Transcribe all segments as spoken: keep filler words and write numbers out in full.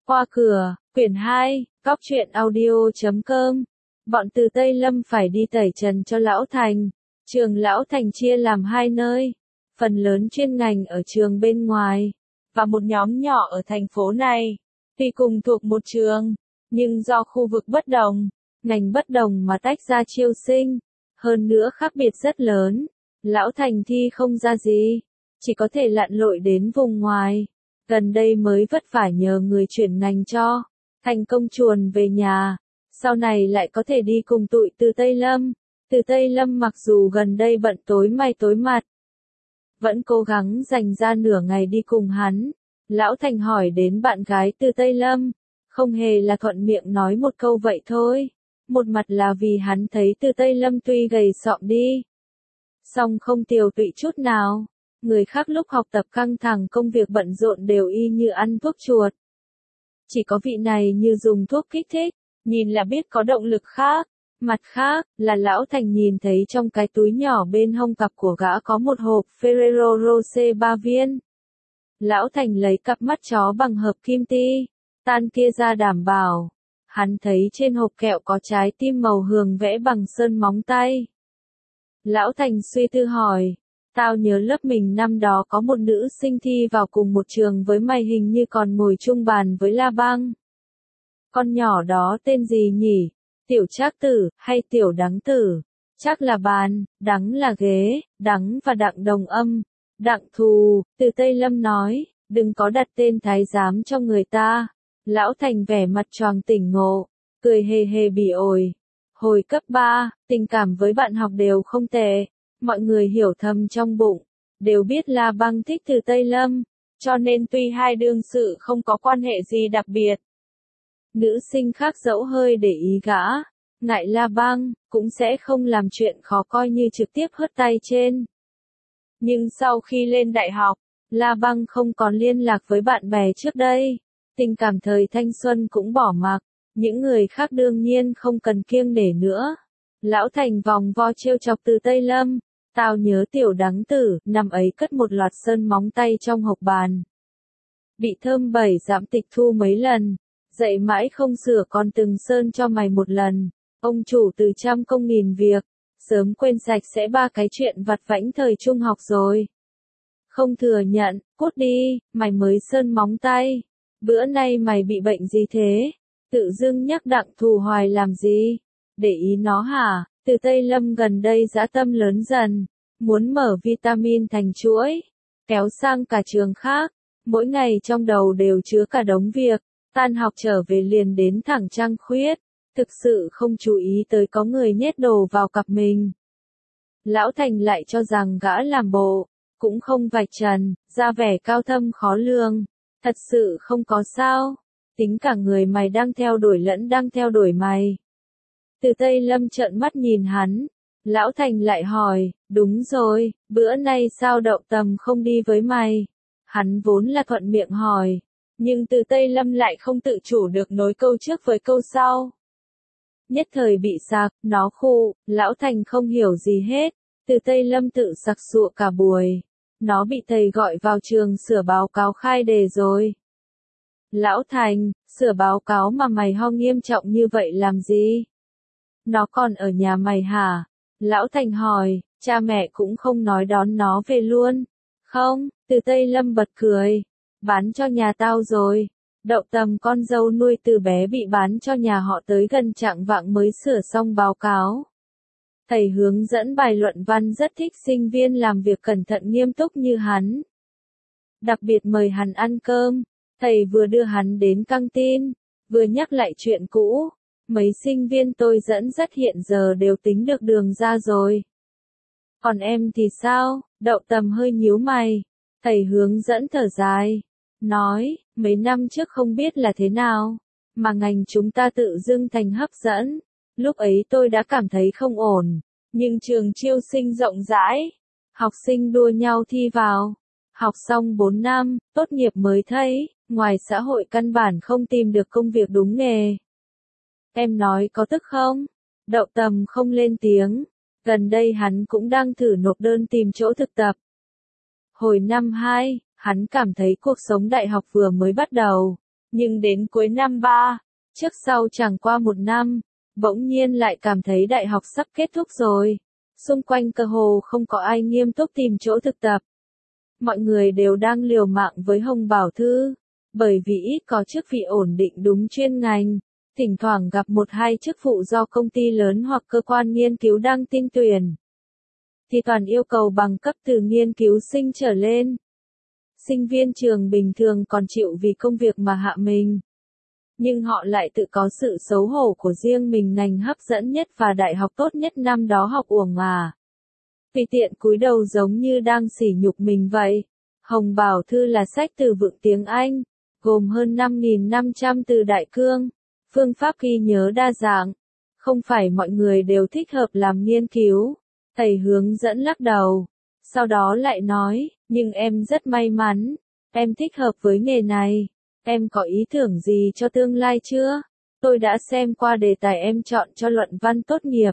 Qua cửa, quyển hai, góc truyện audio chấm com. Bọn Từ Tây Lâm phải đi tẩy trần cho Lão Thành. Trường Lão Thành chia làm hai nơi, phần lớn chuyên ngành ở trường bên ngoài, và một nhóm nhỏ ở thành phố này. Tuy cùng thuộc một trường, nhưng do khu vực bất đồng, ngành bất đồng mà tách ra chiêu sinh. Hơn nữa khác biệt rất lớn, Lão Thành thi không ra gì, chỉ có thể lặn lội đến vùng ngoài. Gần đây mới vất vả nhờ người chuyển ngành cho, thành công chuồn về nhà, sau này lại có thể đi cùng tụi Từ Tây Lâm. Từ Tây Lâm mặc dù gần đây bận tối mày tối mặt, vẫn cố gắng dành ra nửa ngày đi cùng hắn. Lão Thành hỏi đến bạn gái Từ Tây Lâm, không hề là thuận miệng nói một câu vậy thôi. Một mặt là vì hắn thấy Từ Tây Lâm tuy gầy sọm đi, song không tiều tụy chút nào. Người khác lúc học tập căng thẳng công việc bận rộn đều y như ăn thuốc chuột. Chỉ có vị này như dùng thuốc kích thích, nhìn là biết có động lực khác. Mặt khác, là Lão Thành nhìn thấy trong cái túi nhỏ bên hông cặp của gã có một hộp Ferrero Rocher ba viên. Lão Thành lấy cặp mắt chó bằng hợp kim ti tan kia ra đảm bảo. Hắn thấy trên hộp kẹo có trái tim màu hường vẽ bằng sơn móng tay. Lão Thành suy tư hỏi, tao nhớ lớp mình năm đó có một nữ sinh thi vào cùng một trường với mày hình như còn ngồi chung bàn với La Băng. Con nhỏ đó tên gì nhỉ? Tiểu Trác Tử, hay Tiểu Đắng Tử? Trác là bàn, Đắng là ghế, Đắng và Đặng đồng âm. Đặng Thù, Từ Tây Lâm nói, đừng có đặt tên thái giám cho người ta. Lão Thành vẻ mặt choàng tỉnh ngộ, cười hề hề bỉ ổi. Hồi cấp ba, tình cảm với bạn học đều không tệ. Mọi người hiểu thầm trong bụng, đều biết La Băng thích Từ Tây Lâm, cho nên tuy hai đương sự không có quan hệ gì đặc biệt. Nữ sinh khác dẫu hơi để ý gã, ngại La Băng, cũng sẽ không làm chuyện khó coi như trực tiếp hớt tay trên. Nhưng sau khi lên đại học, La Băng không còn liên lạc với bạn bè trước đây, tình cảm thời thanh xuân cũng bỏ mặc, những người khác đương nhiên không cần kiêng nể nữa. Lão Thành vòng vo trêu chọc Từ Tây Lâm, tao nhớ Tiểu Đắng Tử, năm ấy cất một loạt sơn móng tay trong hộc bàn. Bị thơm bảy giảm tịch thu mấy lần, dạy mãi không sửa còn từng sơn cho mày một lần. Ông chủ từ trăm công nghìn việc, sớm quên sạch sẽ ba cái chuyện vặt vãnh thời trung học rồi. Không thừa nhận, cút đi, mày mới sơn móng tay. Bữa nay mày bị bệnh gì thế? Tự dưng nhắc Đặng Thù hoài làm gì? Để ý nó hả? Từ Tây Lâm gần đây dã tâm lớn dần, muốn mở vitamin thành chuỗi, kéo sang cả trường khác, mỗi ngày trong đầu đều chứa cả đống việc, tan học trở về liền đến thẳng trăng khuyết, thực sự không chú ý tới có người nhét đồ vào cặp mình. Lão Thành lại cho rằng gã làm bộ, cũng không vạch trần, ra vẻ cao thâm khó lường, thật sự không có sao, tính cả người mày đang theo đuổi lẫn đang theo đuổi mày. Từ Tây Lâm trợn mắt nhìn hắn, Lão Thành lại hỏi, đúng rồi, bữa nay sao Đậu Tầm không đi với mày? Hắn vốn là thuận miệng hỏi, nhưng Từ Tây Lâm lại không tự chủ được nối câu trước với câu sau. Nhất thời bị sặc, nó khụ, Lão Thành không hiểu gì hết, Từ Tây Lâm tự sặc sụa cả buổi. Nó bị thầy gọi vào trường sửa báo cáo khai đề rồi. Lão Thành, sửa báo cáo mà mày ho nghiêm trọng như vậy làm gì? Nó còn ở nhà mày hả? Lão Thành hỏi, cha mẹ cũng không nói đón nó về luôn. Không, Từ Tây Lâm bật cười. Bán cho nhà tao rồi. Đậu Tầm con dâu nuôi từ bé bị bán cho nhà họ tới gần trạng vạng mới sửa xong báo cáo. Thầy hướng dẫn bài luận văn rất thích sinh viên làm việc cẩn thận nghiêm túc như hắn. Đặc biệt mời hắn ăn cơm. Thầy vừa đưa hắn đến căng tin, vừa nhắc lại chuyện cũ. Mấy sinh viên tôi dẫn dắt hiện giờ đều tính được đường ra rồi. Còn em thì sao? Đậu Tầm hơi nhíu mày. Thầy hướng dẫn thở dài. Nói, mấy năm trước không biết là thế nào, mà ngành chúng ta tự dưng thành hấp dẫn. Lúc ấy tôi đã cảm thấy không ổn. Nhưng trường chiêu sinh rộng rãi. Học sinh đua nhau thi vào. Học xong bốn năm, tốt nghiệp mới thấy, ngoài xã hội căn bản không tìm được công việc đúng nghề. Em nói có tức không? Đậu Tầm không lên tiếng. Gần đây hắn cũng đang thử nộp đơn tìm chỗ thực tập. Hồi năm hai, hắn cảm thấy cuộc sống đại học vừa mới bắt đầu. Nhưng đến cuối năm ba, trước sau chẳng qua một năm, bỗng nhiên lại cảm thấy đại học sắp kết thúc rồi. Xung quanh cơ hồ không có ai nghiêm túc tìm chỗ thực tập. Mọi người đều đang liều mạng với Hồng Bảo Thư, bởi vì ít có chức vị ổn định đúng chuyên ngành, thỉnh thoảng gặp một hai chức vụ do công ty lớn hoặc cơ quan nghiên cứu đang tinh tuyển, thì toàn yêu cầu bằng cấp từ nghiên cứu sinh trở lên. Sinh viên trường bình thường còn chịu vì công việc mà hạ mình. Nhưng họ lại tự có sự xấu hổ của riêng mình, ngành hấp dẫn nhất và đại học tốt nhất năm đó học uổng mà. Tùy tiện cúi đầu giống như đang sỉ nhục mình vậy. Hồng Bảo Thư là sách từ vựng tiếng Anh, gồm hơn năm nghìn năm trăm từ đại cương, phương pháp ghi nhớ đa dạng. Không phải mọi người đều thích hợp làm nghiên cứu. Thầy hướng dẫn lắc đầu. Sau đó lại nói, nhưng em rất may mắn, em thích hợp với nghề này. Em có ý tưởng gì cho tương lai chưa? Tôi đã xem qua đề tài em chọn cho luận văn tốt nghiệp.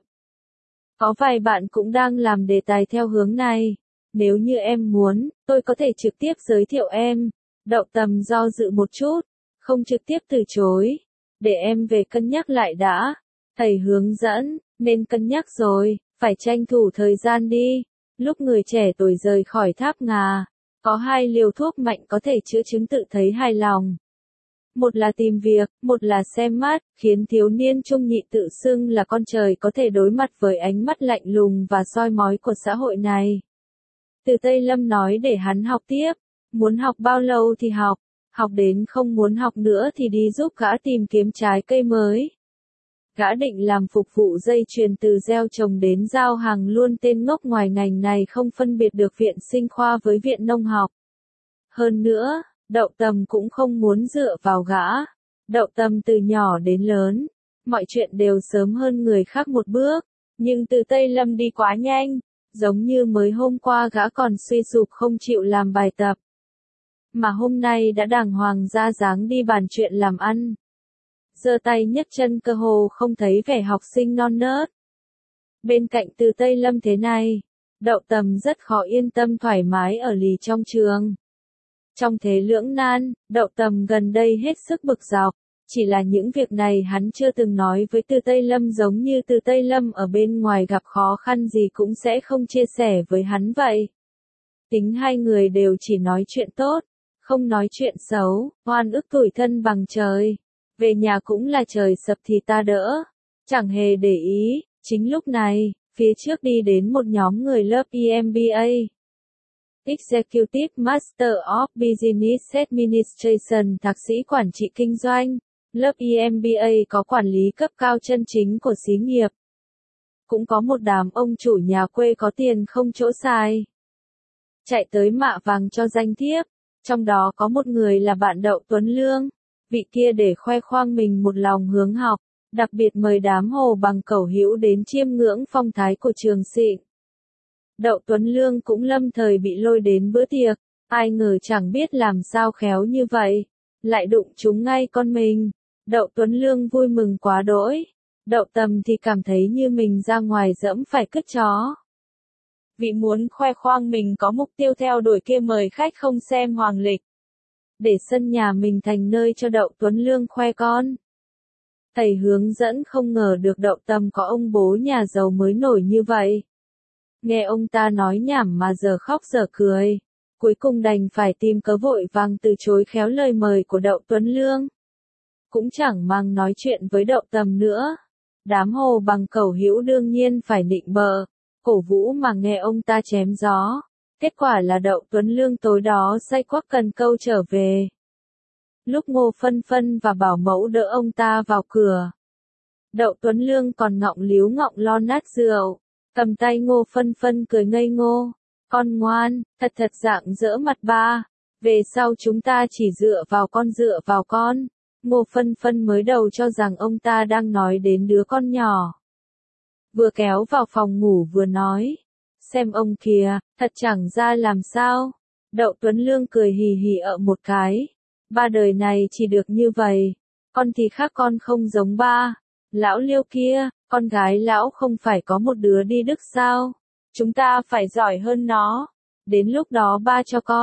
Có vài bạn cũng đang làm đề tài theo hướng này. Nếu như em muốn, tôi có thể trực tiếp giới thiệu em. Đậu Tầm do dự một chút, không trực tiếp từ chối. Để em về cân nhắc lại đã. Thầy hướng dẫn, nên cân nhắc rồi, phải tranh thủ thời gian đi. Lúc người trẻ tuổi rời khỏi tháp ngà, có hai liều thuốc mạnh có thể chữa chứng tự thấy hài lòng. Một là tìm việc, một là xem mắt, khiến thiếu niên trung nhị tự xưng là con trời có thể đối mặt với ánh mắt lạnh lùng và soi mói của xã hội này. Từ Tây Lâm nói để hắn học tiếp, muốn học bao lâu thì học, học đến không muốn học nữa thì đi giúp gã tìm kiếm trái cây mới. Gã định làm phục vụ dây chuyền từ gieo trồng đến giao hàng luôn, tên ngốc ngoài ngành này không phân biệt được viện sinh khoa với viện nông học. Hơn nữa, Đậu Tầm cũng không muốn dựa vào gã. Đậu Tầm từ nhỏ đến lớn, mọi chuyện đều sớm hơn người khác một bước, nhưng từ Tây Lâm đi quá nhanh, giống như mới hôm qua gã còn suy sụp không chịu làm bài tập. Mà hôm nay đã đàng hoàng ra dáng đi bàn chuyện làm ăn. Giơ tay nhấc chân cơ hồ không thấy vẻ học sinh non nớt. Bên cạnh từ Tây Lâm thế này, Đậu Tầm rất khó yên tâm thoải mái ở lì trong trường. Trong thế lưỡng nan, Đậu Tầm gần đây hết sức bực dọc, chỉ là những việc này hắn chưa từng nói với Từ Tây Lâm, giống như Từ Tây Lâm ở bên ngoài gặp khó khăn gì cũng sẽ không chia sẻ với hắn vậy. Tính hai người đều chỉ nói chuyện tốt, không nói chuyện xấu, oan ức tủi thân bằng trời. Về nhà cũng là trời sập thì ta đỡ, chẳng hề để ý. Chính lúc này, phía trước đi đến một nhóm người lớp E M B A. Executive Master of Business Administration, thạc sĩ quản trị kinh doanh. Lớp E M B A có quản lý cấp cao chân chính của xí nghiệp. Cũng có một đám ông chủ nhà quê có tiền không chỗ xài, chạy tới mạ vàng cho danh thiếp. Trong đó có một người là bạn Đậu Tuấn Lương. Vị kia để khoe khoang mình một lòng hướng học, đặc biệt mời đám hồ bằng cẩu hữu đến chiêm ngưỡng phong thái của trường xịn. Đậu Tuấn Lương cũng lâm thời bị lôi đến bữa tiệc, ai ngờ chẳng biết làm sao khéo như vậy, lại đụng trúng ngay con mình. Đậu Tuấn Lương vui mừng quá đỗi, Đậu Tầm thì cảm thấy như mình ra ngoài dẫm phải cứt chó. Vị muốn khoe khoang mình có mục tiêu theo đuổi kia mời khách không xem hoàng lịch, để sân nhà mình thành nơi cho Đậu Tuấn Lương khoe con. Thầy hướng dẫn không ngờ được Đậu Tầm có ông bố nhà giàu mới nổi như vậy. Nghe ông ta nói nhảm mà giờ khóc giờ cười, cuối cùng đành phải tìm cớ vội vàng từ chối khéo lời mời của Đậu Tuấn Lương. Cũng chẳng mang nói chuyện với Đậu Tầm nữa. Đám hồ bằng cẩu hữu đương nhiên phải nịnh bợ, cổ vũ mà nghe ông ta chém gió. Kết quả là Đậu Tuấn Lương tối đó say quắc cần câu trở về. Lúc Ngô Phân Phân và bảo mẫu đỡ ông ta vào cửa, Đậu Tuấn Lương còn ngọng líu ngọng lo nát rượu, cầm tay Ngô Phân Phân cười ngây ngô. Con ngoan, thật thật rạng rỡ mặt ba. Về sau chúng ta chỉ dựa vào con dựa vào con. Ngô Phân Phân mới đầu cho rằng ông ta đang nói đến đứa con nhỏ. Vừa kéo vào phòng ngủ vừa nói. Xem ông kìa, thật chẳng ra làm sao. Đậu Tuấn Lương cười hì hì ợ một cái. Ba đời này chỉ được như vậy. Con thì khác, con không giống ba. Lão Liêu kia, con gái lão không phải có một đứa đi Đức sao? Chúng ta phải giỏi hơn nó. Đến lúc đó ba cho con.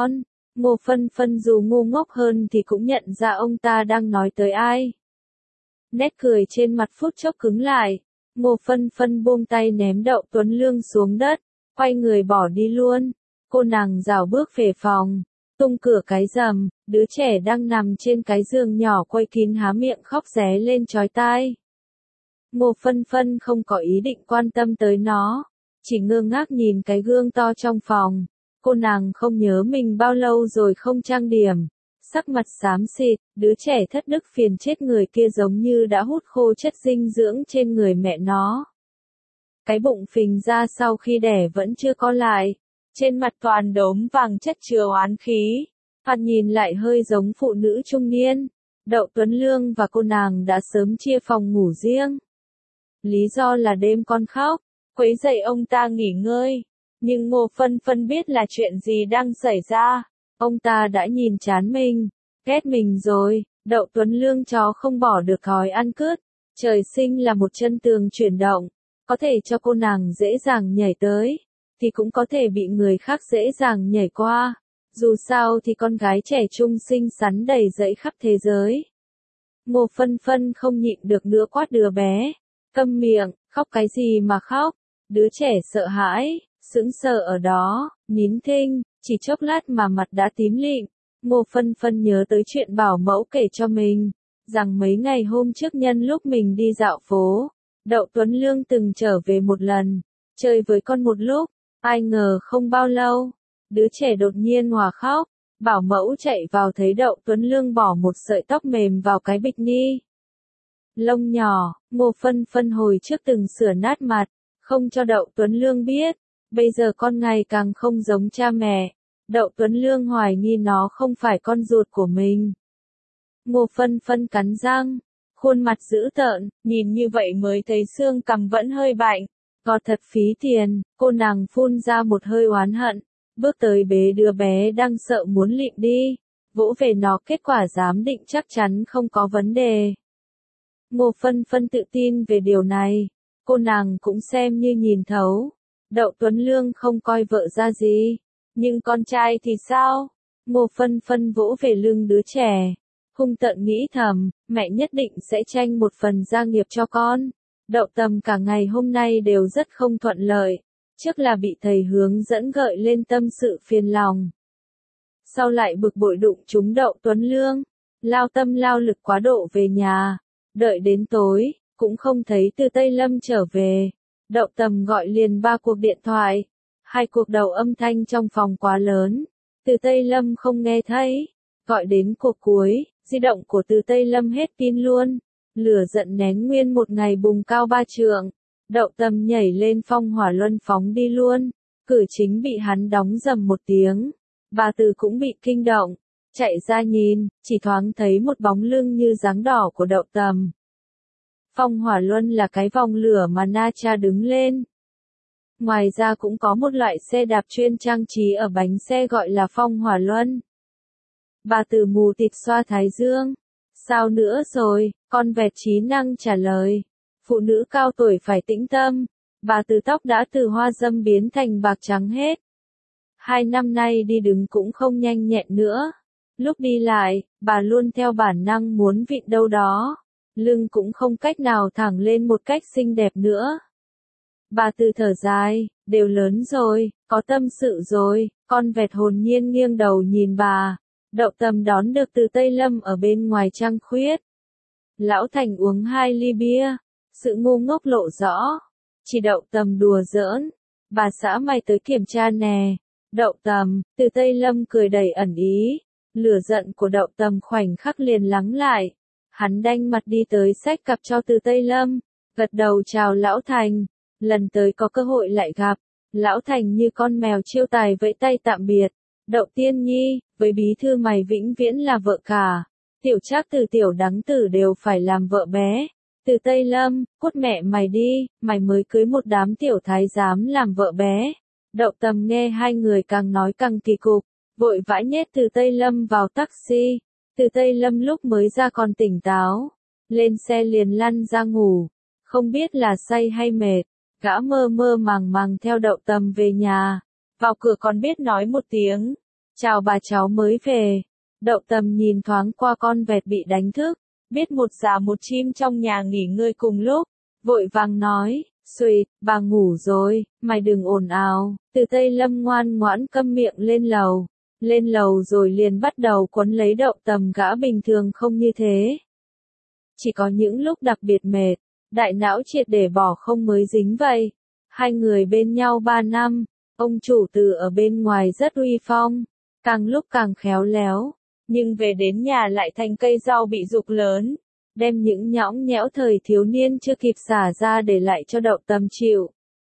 Ngô Phân Phân dù ngu ngốc hơn thì cũng nhận ra ông ta đang nói tới ai. Nét cười trên mặt phút chốc cứng lại, Ngô Phân Phân buông tay ném Đậu Tuấn Lương xuống đất, quay người bỏ đi luôn. Cô nàng rảo bước về phòng, tung cửa cái rầm, đứa trẻ đang nằm trên cái giường nhỏ quay kín há miệng khóc ré lên chói tai. Ngô Phân Phân không có ý định quan tâm tới nó, chỉ ngơ ngác nhìn cái gương to trong phòng. Cô nàng không nhớ mình bao lâu rồi không trang điểm, sắc mặt xám xịt, đứa trẻ thất đức phiền chết người kia giống như đã hút khô chất dinh dưỡng trên người mẹ nó. Cái bụng phình ra sau khi đẻ vẫn chưa co lại, trên mặt toàn đốm vàng chất chứa oán khí, thoạt nhìn lại hơi giống phụ nữ trung niên. Đậu Tuấn Lương và cô nàng đã sớm chia phòng ngủ riêng. Lý do là đêm con khóc, quấy rầy ông ta nghỉ ngơi. Nhưng Ngô Phân Phân biết là chuyện gì đang xảy ra. Ông ta đã nhìn chán mình, ghét mình rồi. Đậu Tuấn Lương chó không bỏ được còi ăn cứt. Trời sinh là một chân tường chuyển động, có thể cho cô nàng dễ dàng nhảy tới, thì cũng có thể bị người khác dễ dàng nhảy qua. Dù sao thì con gái trẻ trung xinh xắn đầy dẫy khắp thế giới. Ngô Phân Phân không nhịn được nữa quát đứa bé. Câm miệng, khóc cái gì mà khóc. Đứa trẻ sợ hãi, sững sờ ở đó, nín thinh, chỉ chốc lát mà mặt đã tím lịm. Ngô Phân Phân nhớ tới chuyện bảo mẫu kể cho mình, rằng mấy ngày hôm trước nhân lúc mình đi dạo phố, Đậu Tuấn Lương từng trở về một lần, chơi với con một lúc, ai ngờ không bao lâu, đứa trẻ đột nhiên òa khóc, bảo mẫu chạy vào thấy Đậu Tuấn Lương bỏ một sợi tóc mềm vào cái bịch ni lông nhỏ. Ngô Phân Phân hồi trước từng sửa nát mặt, không cho Đậu Tuấn Lương biết, bây giờ con ngày càng không giống cha mẹ. Đậu Tuấn Lương hoài nghi nó không phải con ruột của mình. Ngô Phân Phân cắn răng, khuôn mặt dữ tợn, nhìn như vậy mới thấy xương cằm vẫn hơi bạnh. Có thật phí tiền, cô nàng phun ra một hơi oán hận, bước tới bế đứa bé đang sợ muốn lịm đi, vỗ về nó, kết quả giám định chắc chắn không có vấn đề. Ngô Phân Phân tự tin về điều này, cô nàng cũng xem như nhìn thấu. Đậu Tuấn Lương không coi vợ ra gì, nhưng con trai thì sao? Ngô Phân Phân vỗ về lưng đứa trẻ, hung tợn nghĩ thầm, mẹ nhất định sẽ tranh một phần gia nghiệp cho con. Đậu Tầm cả ngày hôm nay đều rất không thuận lợi, trước là bị thầy hướng dẫn gợi lên tâm sự phiền lòng, sau lại bực bội đụng trúng Đậu Tuấn Lương, lao tâm lao lực quá độ về nhà, đợi đến tối, cũng không thấy Từ Tây Lâm trở về. Đậu Tầm gọi liền ba cuộc điện thoại, hai cuộc đầu âm thanh trong phòng quá lớn, Từ Tây Lâm không nghe thấy, gọi đến cuộc cuối, di động của Từ Tây Lâm hết pin luôn, lửa giận nén nguyên một ngày bùng cao ba trượng. Đậu Tầm nhảy lên phong hỏa luân phóng đi luôn, cửa chính bị hắn đóng rầm một tiếng, bà Từ cũng bị kinh động, chạy ra nhìn, chỉ thoáng thấy một bóng lưng như dáng đỏ của Đậu Tầm. Phong hỏa luân là cái vòng lửa mà Na Cha đứng lên. Ngoài ra cũng có một loại xe đạp chuyên trang trí ở bánh xe gọi là phong hỏa luân. Bà Từ mù tịt xoa thái dương. Sao nữa rồi, con vẹt trí năng trả lời. Phụ nữ cao tuổi phải tĩnh tâm. Bà Từ tóc đã từ hoa râm biến thành bạc trắng hết. Hai năm nay đi đứng cũng không nhanh nhẹn nữa. Lúc đi lại, bà luôn theo bản năng muốn vịn đâu đó. Lưng cũng không cách nào thẳng lên một cách xinh đẹp nữa. Bà Từ thở dài, đều lớn rồi, có tâm sự rồi. Con vẹt hồn nhiên nghiêng đầu nhìn bà. Đậu Tầm đón được Từ Tây Lâm ở bên ngoài trăng khuyết. Lão Thành uống hai ly bia, sự ngu ngốc lộ rõ. Chỉ Đậu Tầm đùa giỡn, bà xã mày tới kiểm tra nè. Đậu Tầm, Từ Tây Lâm cười đầy ẩn ý. Lửa giận của Đậu Tầm khoảnh khắc liền lắng lại. Hắn đanh mặt đi tới xách cặp cho Từ Tây Lâm, gật đầu chào Lão Thành, lần tới có cơ hội lại gặp. Lão Thành như con mèo chiêu tài vẫy tay tạm biệt. Đậu Tiên Nhi, với bí thư mày vĩnh viễn là vợ cả. Tiểu Trác từ tiểu Đắng Tử đều phải làm vợ bé. Từ Tây Lâm, cút mẹ mày đi, mày mới cưới một đám tiểu thái giám làm vợ bé. Đậu Tầm nghe hai người càng nói càng kỳ cục, vội vã nhét Từ Tây Lâm vào taxi. Từ Tây Lâm lúc mới ra còn tỉnh táo, lên xe liền lăn ra ngủ, không biết là say hay mệt, gã mơ mơ màng màng theo Đậu Tầm về nhà, vào cửa còn biết nói một tiếng, Chào bà, cháu mới về. Đậu Tầm nhìn thoáng qua con vẹt bị đánh thức, biết một già một chim trong nhà nghỉ ngơi cùng lúc, vội vàng nói, Sweet, bà ngủ rồi, mày đừng ồn ào. Từ Tây Lâm ngoan ngoãn câm miệng lên lầu. Lên lầu rồi liền bắt đầu quấn lấy Đậu Tầm, gã bình thường không như thế. Chỉ có những lúc đặc biệt mệt, đại não triệt để bỏ không mới dính vậy. Hai người bên nhau ba năm, ông chủ từ ở bên ngoài rất uy phong, càng lúc càng khéo léo, nhưng về đến nhà lại thành cây rau bị rục lớn, đem những nhõng nhẽo thời thiếu niên chưa kịp xả ra để lại cho Đậu Tầm chịu.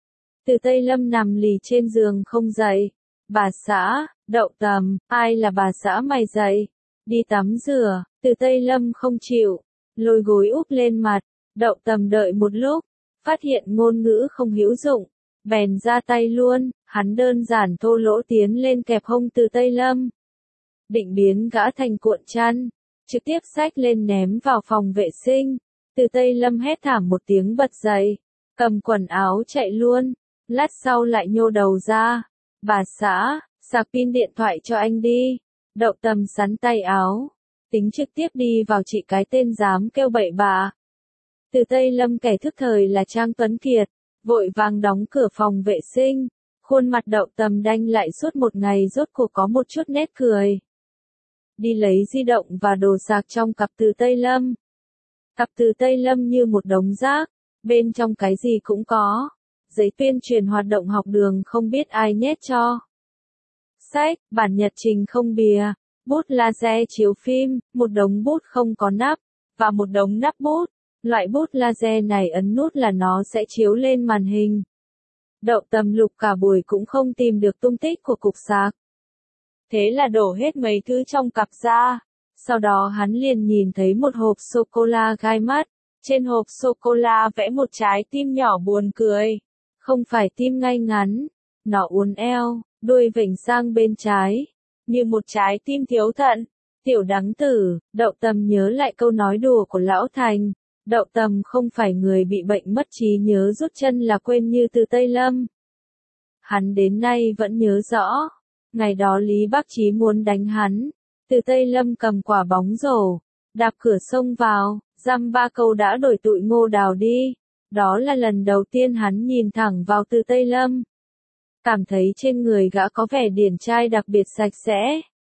Từ Tây Lâm nằm lì trên giường không dậy. Bà xã, Đậu Tầm, ai là bà xã mày dậy? Đi tắm rửa. Từ Tây Lâm không chịu, lôi gối úp lên mặt. Đậu Tầm đợi một lúc, phát hiện ngôn ngữ không hữu dụng, bèn ra tay luôn. Hắn đơn giản thô lỗ tiến lên kẹp hông Từ Tây Lâm, định biến gã thành cuộn chăn, trực tiếp xách lên ném vào phòng vệ sinh. Từ Tây Lâm hét thảm một tiếng bật dậy, cầm quần áo chạy luôn, lát sau lại nhô đầu ra. Bà xã, sạc pin điện thoại cho anh đi. Đậu Tầm sắn tay áo, tính trực tiếp đi vào trị cái tên dám kêu bậy bạ. Từ Tây Lâm kẻ thức thời là Trang Tuấn Kiệt, vội vàng đóng cửa phòng vệ sinh. Khuôn mặt Đậu Tầm đanh lại suốt một ngày rốt cuộc có một chút nét cười. Đi lấy di động và đồ sạc trong cặp Từ Tây Lâm. Cặp Từ Tây Lâm như một đống rác, bên trong cái gì cũng có. Giấy tuyên truyền hoạt động học đường không biết ai nhét cho. Sách, bản nhật trình không bìa, bút laser chiếu phim, một đống bút không có nắp, và một đống nắp bút. Loại bút laser này ấn nút là nó sẽ chiếu lên màn hình. Đậu Tầm lục cả buổi cũng không tìm được tung tích của cục sạc. Thế là đổ hết mấy thứ trong cặp ra. Sau đó hắn liền nhìn thấy một hộp sô-cô-la gai mắt. Trên hộp sô-cô-la vẽ một trái tim nhỏ buồn cười. Không phải tim ngay ngắn, nó uốn eo, đuôi vểnh sang bên trái, như một trái tim thiếu thận. Tiểu đắng tử. Đậu Tầm nhớ lại câu nói đùa của Lão Thành. Đậu Tầm không phải người bị bệnh mất trí nhớ rút chân là quên như Từ Tây Lâm. Hắn đến nay vẫn nhớ rõ. Ngày đó Lý Bác Chí muốn đánh hắn. Từ Tây Lâm cầm quả bóng rổ, đạp cửa xông vào, dăm ba câu đã đổi tụi Ngô Đào đi. Đó là lần đầu tiên hắn nhìn thẳng vào Từ Tây Lâm. Cảm thấy trên người gã có vẻ điển trai đặc biệt sạch sẽ.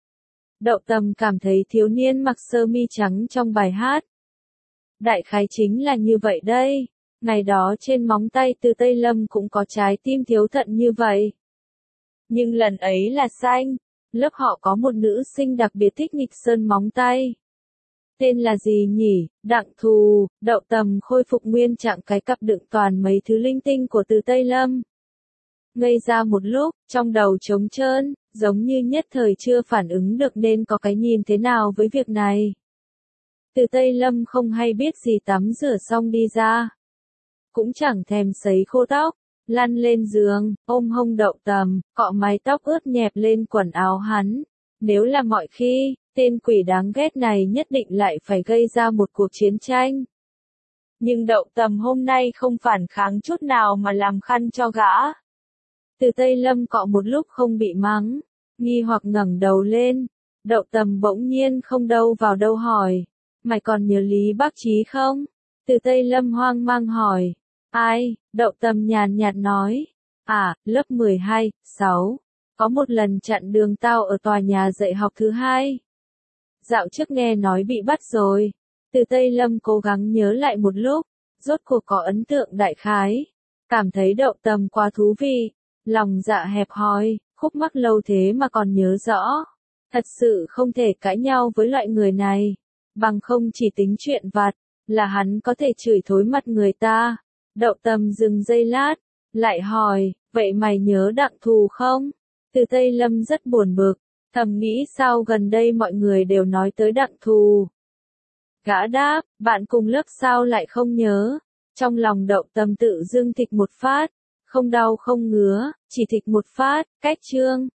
Đậu Tầm cảm thấy thiếu niên mặc sơ mi trắng trong bài hát. Đại khái chính là như vậy đây. Ngày đó trên móng tay Từ Tây Lâm cũng có trái tim thiếu thận như vậy. Nhưng lần ấy là xanh. Lớp họ có một nữ sinh đặc biệt thích nghịch sơn móng tay. Tên là gì nhỉ? Đặng Thù. Đậu Tầm khôi phục nguyên trạng cái cặp đựng toàn mấy thứ linh tinh của Từ Tây Lâm. Ngây ra một lúc, trong đầu trống trơn, giống như nhất thời chưa phản ứng được nên có cái nhìn thế nào với việc này. Từ Tây Lâm không hay biết gì tắm rửa xong đi ra. Cũng chẳng thèm sấy khô tóc, lăn lên giường, ôm hông Đậu Tầm, cọ mái tóc ướt nhẹp lên quần áo hắn. Nếu là mọi khi, tên quỷ đáng ghét này nhất định lại phải gây ra một cuộc chiến tranh. Nhưng Đậu Tầm hôm nay không phản kháng chút nào mà làm khăn cho gã. Từ Tây Lâm cọ một lúc không bị mắng, nghi hoặc ngẩng đầu lên. Đậu Tầm bỗng nhiên không đâu vào đâu hỏi. Mày còn nhớ Lý Bác Chí không? Từ Tây Lâm hoang mang hỏi. Ai? Đậu Tầm nhàn nhạt nói. À, lớp mười hai, sáu. Có một lần chặn đường tao ở tòa nhà dạy học thứ hai. Dạo trước nghe nói bị bắt rồi. Từ Tây Lâm cố gắng nhớ lại một lúc, rốt cuộc có ấn tượng đại khái. Cảm thấy Đậu Tầm quá thú vị. Lòng dạ hẹp hòi, khúc mắc lâu thế mà còn nhớ rõ. Thật sự không thể cãi nhau với loại người này. Bằng không chỉ tính chuyện vặt, là hắn có thể chửi thối mặt người ta. Đậu Tầm dừng giây lát, lại hỏi, vậy mày nhớ Đặng Thù không? Từ Tây Lâm rất buồn bực, thầm nghĩ sao gần đây mọi người đều nói tới Đặng Thù. Gã đáp, bạn cùng lớp sao lại không nhớ? Trong lòng Đậu Tầm tự dưng thịch một phát, không đau không ngứa, chỉ thịch một phát, cách chương.